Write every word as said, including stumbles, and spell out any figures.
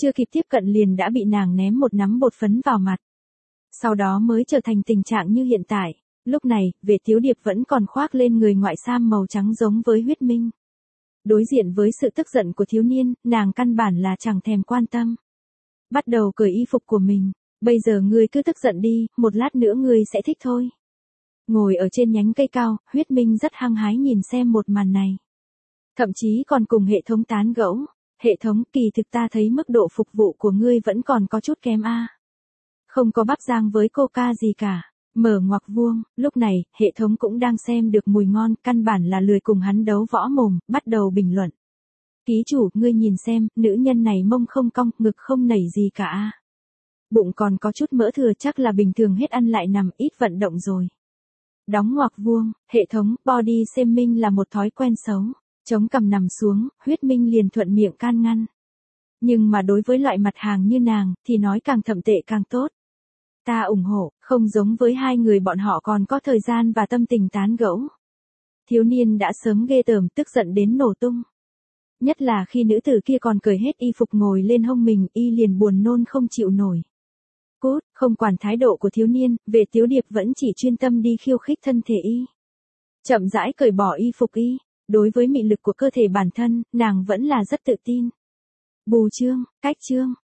chưa kịp tiếp cận liền đã bị nàng ném một nắm bột phấn vào mặt. Sau đó mới trở thành tình trạng như hiện tại. Lúc này, Vệ Tiếu Điệp vẫn còn khoác lên người ngoại sam màu trắng giống với huyết minh. Đối diện với sự tức giận của thiếu niên, nàng căn bản là chẳng thèm quan tâm. Bắt đầu cởi y phục của mình. Bây giờ ngươi cứ tức giận đi, một lát nữa ngươi sẽ thích thôi. Ngồi ở trên nhánh cây cao, huyết minh rất hăng hái nhìn xem một màn này. Thậm chí còn cùng hệ thống tán gẫu. Hệ thống, kỳ thực ta thấy mức độ phục vụ của ngươi vẫn còn có chút kém a. Không có bắp rang với coca gì cả. Mở ngoặc vuông, lúc này, hệ thống cũng đang xem được mùi ngon, căn bản là lười cùng hắn đấu võ mồm, bắt đầu bình luận. Ký chủ, ngươi nhìn xem, nữ nhân này mông không cong, ngực không nảy gì cả a. Bụng còn có chút mỡ thừa, chắc là bình thường hết ăn lại nằm, ít vận động rồi. Đóng ngoặc vuông, hệ thống, body shaming là một thói quen xấu. Chống cằm nằm xuống, huyết minh liền thuận miệng can ngăn. Nhưng mà đối với loại mặt hàng như nàng, thì nói càng thậm tệ càng tốt. Ta ủng hộ, không giống với hai người bọn họ còn có thời gian và tâm tình tán gẫu. Thiếu niên đã sớm ghê tởm, tức giận đến nổ tung. Nhất là khi nữ tử kia còn cởi hết y phục ngồi lên hông mình, y liền buồn nôn không chịu nổi. Cút, không quản thái độ của thiếu niên, Vệ Tiếu Điệp vẫn chỉ chuyên tâm đi khiêu khích thân thể y. Chậm rãi cởi bỏ y phục y. Đối với mị lực của cơ thể bản thân, nàng vẫn là rất tự tin. Bù chương, cách chương,